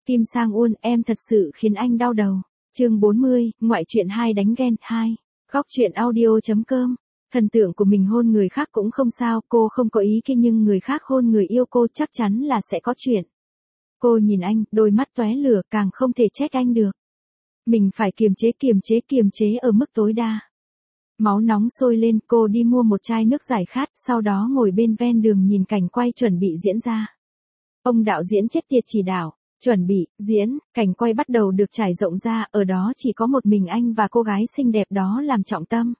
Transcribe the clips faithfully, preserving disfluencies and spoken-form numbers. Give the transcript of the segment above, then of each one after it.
Kim Sang Uôn, em thật sự khiến anh đau đầu. Chương bốn mươi, ngoại truyện hai đánh ghen hai. Góc truyện audio.com. Thần tượng của mình hôn người khác cũng không sao, cô không có ý kiến, nhưng người khác hôn người yêu cô chắc chắn là sẽ có chuyện. Cô nhìn anh, đôi mắt tóe lửa, càng không thể trách anh được. Mình phải kiềm chế kiềm chế kiềm chế ở mức tối đa. Máu nóng sôi lên, cô đi mua một chai nước giải khát, sau đó ngồi bên ven đường nhìn cảnh quay chuẩn bị diễn ra. Ông đạo diễn chết tiệt chỉ đạo, chuẩn bị, diễn, cảnh quay bắt đầu được trải rộng ra, ở đó chỉ có một mình anh và cô gái xinh đẹp đó làm trọng tâm.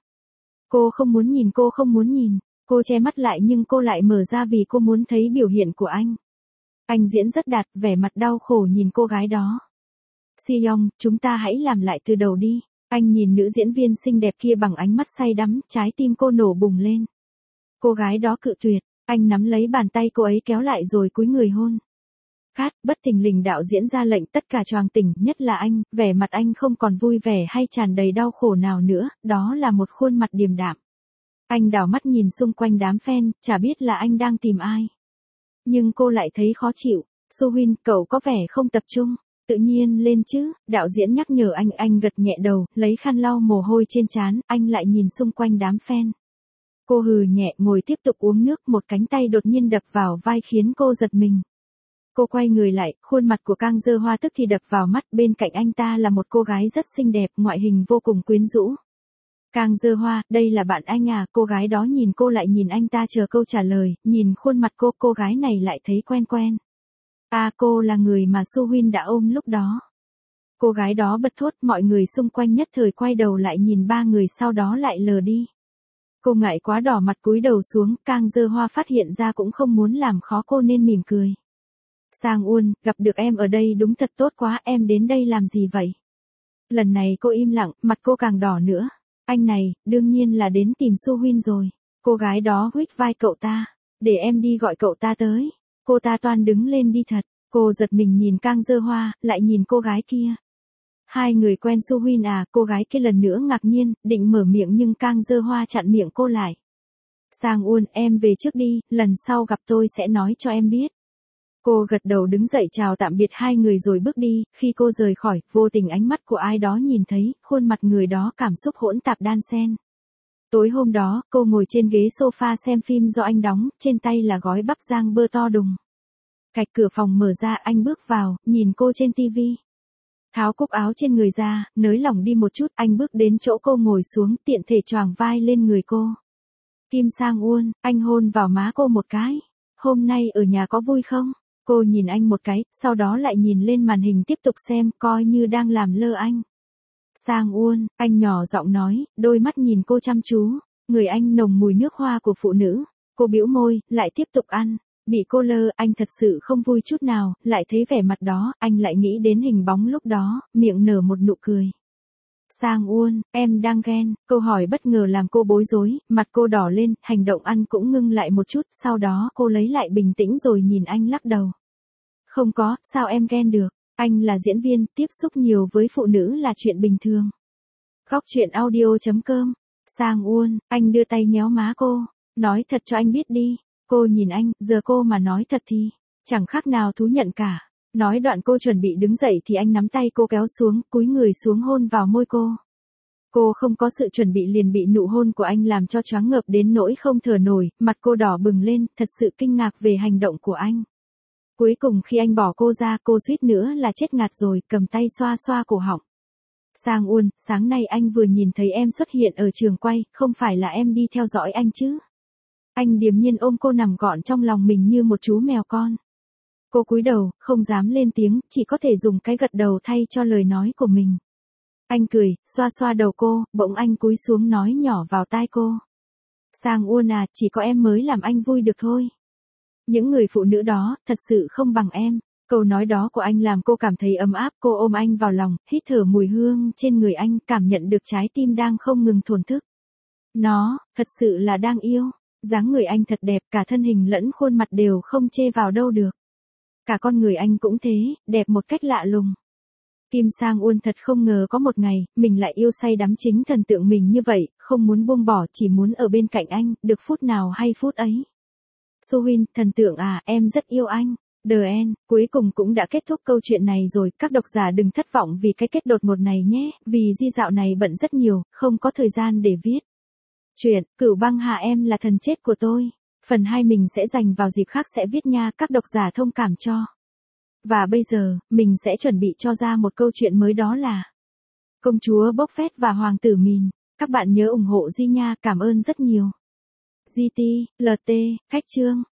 Cô không muốn nhìn, cô không muốn nhìn, cô che mắt lại nhưng cô lại mở ra vì cô muốn thấy biểu hiện của anh. Anh diễn rất đạt, vẻ mặt đau khổ nhìn cô gái đó. Si-yong, chúng ta hãy làm lại từ đầu đi. Anh nhìn nữ diễn viên xinh đẹp kia bằng ánh mắt say đắm, trái tim cô nổ bùng lên. Cô gái đó cự tuyệt, anh nắm lấy bàn tay cô ấy kéo lại rồi cúi người hôn. Cát, bất thình lình đạo diễn ra lệnh tất cả choàng tỉnh, nhất là anh, vẻ mặt anh không còn vui vẻ hay tràn đầy đau khổ nào nữa, đó là một khuôn mặt điềm đạm. Anh đảo mắt nhìn xung quanh đám fan, chả biết là anh đang tìm ai. Nhưng cô lại thấy khó chịu. So-huynh, cậu có vẻ không tập trung. Tự nhiên lên chứ, đạo diễn nhắc nhở anh, anh gật nhẹ đầu, lấy khăn lau mồ hôi trên trán, anh lại nhìn xung quanh đám fan. Cô hừ nhẹ, ngồi tiếp tục uống nước, một cánh tay đột nhiên đập vào vai khiến cô giật mình. Cô quay người lại, khuôn mặt của Kang Dơ Hoa tức thì đập vào mắt, bên cạnh anh ta là một cô gái rất xinh đẹp, ngoại hình vô cùng quyến rũ. Kang Dơ Hoa, đây là bạn anh à, cô gái đó nhìn cô lại nhìn anh ta chờ câu trả lời, nhìn khuôn mặt cô, cô gái này lại thấy quen quen. À, cô là người mà So-huynh đã ôm lúc đó. Cô gái đó bật thốt, mọi người xung quanh nhất thời quay đầu lại nhìn ba người, sau đó lại lờ đi. Cô ngại quá đỏ mặt cúi đầu xuống, Kang Dơ Hoa phát hiện ra cũng không muốn làm khó cô nên mỉm cười. Sang Uôn, gặp được em ở đây đúng thật tốt quá, em đến đây làm gì vậy? Lần này cô im lặng, mặt cô càng đỏ nữa. Anh này, đương nhiên là đến tìm So-huynh rồi. Cô gái đó huých vai cậu ta. Để em đi gọi cậu ta tới. Cô ta toan đứng lên đi thật. Cô giật mình nhìn Kang Dơ Hoa, lại nhìn cô gái kia. Hai người quen So-huynh à, cô gái kia lần nữa ngạc nhiên, định mở miệng nhưng Kang Dơ Hoa chặn miệng cô lại. Sang Uôn, em về trước đi, lần sau gặp tôi sẽ nói cho em biết. Cô gật đầu đứng dậy chào tạm biệt hai người rồi bước đi, khi cô rời khỏi, vô tình ánh mắt của ai đó nhìn thấy, khuôn mặt người đó cảm xúc hỗn tạp đan xen. Tối hôm đó, cô ngồi trên ghế sofa xem phim do anh đóng, trên tay là gói bắp rang bơ to đùng. Cạch cửa phòng mở ra, anh bước vào, nhìn cô trên tivi. Tháo cúc áo trên người ra, nới lỏng đi một chút, anh bước đến chỗ cô ngồi xuống, tiện thể choàng vai lên người cô. Kim Sang Uôn, anh hôn vào má cô một cái. Hôm nay ở nhà có vui không? Cô nhìn anh một cái, sau đó lại nhìn lên màn hình tiếp tục xem, coi như đang làm lơ anh. Sang Uôn, anh nhỏ giọng nói, đôi mắt nhìn cô chăm chú. Người anh nồng mùi nước hoa của phụ nữ. Cô bĩu môi, lại tiếp tục ăn. Bị cô lơ, anh thật sự không vui chút nào, lại thấy vẻ mặt đó, anh lại nghĩ đến hình bóng lúc đó, miệng nở một nụ cười. Sang Uôn, em đang ghen, câu hỏi bất ngờ làm cô bối rối, mặt cô đỏ lên, hành động ăn cũng ngưng lại một chút, sau đó cô lấy lại bình tĩnh rồi nhìn anh lắc đầu. Không có, sao em ghen được, anh là diễn viên, tiếp xúc nhiều với phụ nữ là chuyện bình thường. Góc truyện audio.com, Sang Uôn, anh đưa tay nhéo má cô, nói thật cho anh biết đi, cô nhìn anh, giờ cô mà nói thật thì, chẳng khác nào thú nhận cả. Nói đoạn cô chuẩn bị đứng dậy thì anh nắm tay cô kéo xuống, cúi người xuống hôn vào môi cô. Cô không có sự chuẩn bị liền bị nụ hôn của anh làm cho choáng ngợp đến nỗi không thở nổi, mặt cô đỏ bừng lên, thật sự kinh ngạc về hành động của anh. Cuối cùng khi anh bỏ cô ra, cô suýt nữa là chết ngạt rồi, cầm tay xoa xoa cổ họng. Sang Uôn, sáng nay anh vừa nhìn thấy em xuất hiện ở trường quay, không phải là em đi theo dõi anh chứ? Anh điềm nhiên ôm cô nằm gọn trong lòng mình như một chú mèo con. Cô cúi đầu, không dám lên tiếng, chỉ có thể dùng cái gật đầu thay cho lời nói của mình. Anh cười, xoa xoa đầu cô, bỗng anh cúi xuống nói nhỏ vào tai cô. Sang Uôn à, chỉ có em mới làm anh vui được thôi. Những người phụ nữ đó, thật sự không bằng em. Câu nói đó của anh làm cô cảm thấy ấm áp, cô ôm anh vào lòng, hít thở mùi hương trên người anh, cảm nhận được trái tim đang không ngừng thổn thức. Nó, thật sự là đang yêu. Dáng người anh thật đẹp, cả thân hình lẫn khuôn mặt đều không chê vào đâu được. Cả con người anh cũng thế, đẹp một cách lạ lùng. Kim Sang Uôn thật không ngờ có một ngày, mình lại yêu say đắm chính thần tượng mình như vậy, không muốn buông bỏ, chỉ muốn ở bên cạnh anh, được phút nào hay phút ấy. So-huynh, thần tượng à, em rất yêu anh. The End, cuối cùng cũng đã kết thúc câu chuyện này rồi, các độc giả đừng thất vọng vì cái kết đột ngột này nhé, vì Di dạo này bận rất nhiều, không có thời gian để viết. Chuyện, Cửu Băng Hà em là thần chết của tôi. Phần hai mình sẽ dành vào dịp khác sẽ viết nha, các độc giả thông cảm cho. Và bây giờ, mình sẽ chuẩn bị cho ra một câu chuyện mới, đó là Công chúa Bốc Phét và Hoàng tử Mìn. Các bạn nhớ ủng hộ Di nha, cảm ơn rất nhiều. giê tê, lờ tê, khách chương.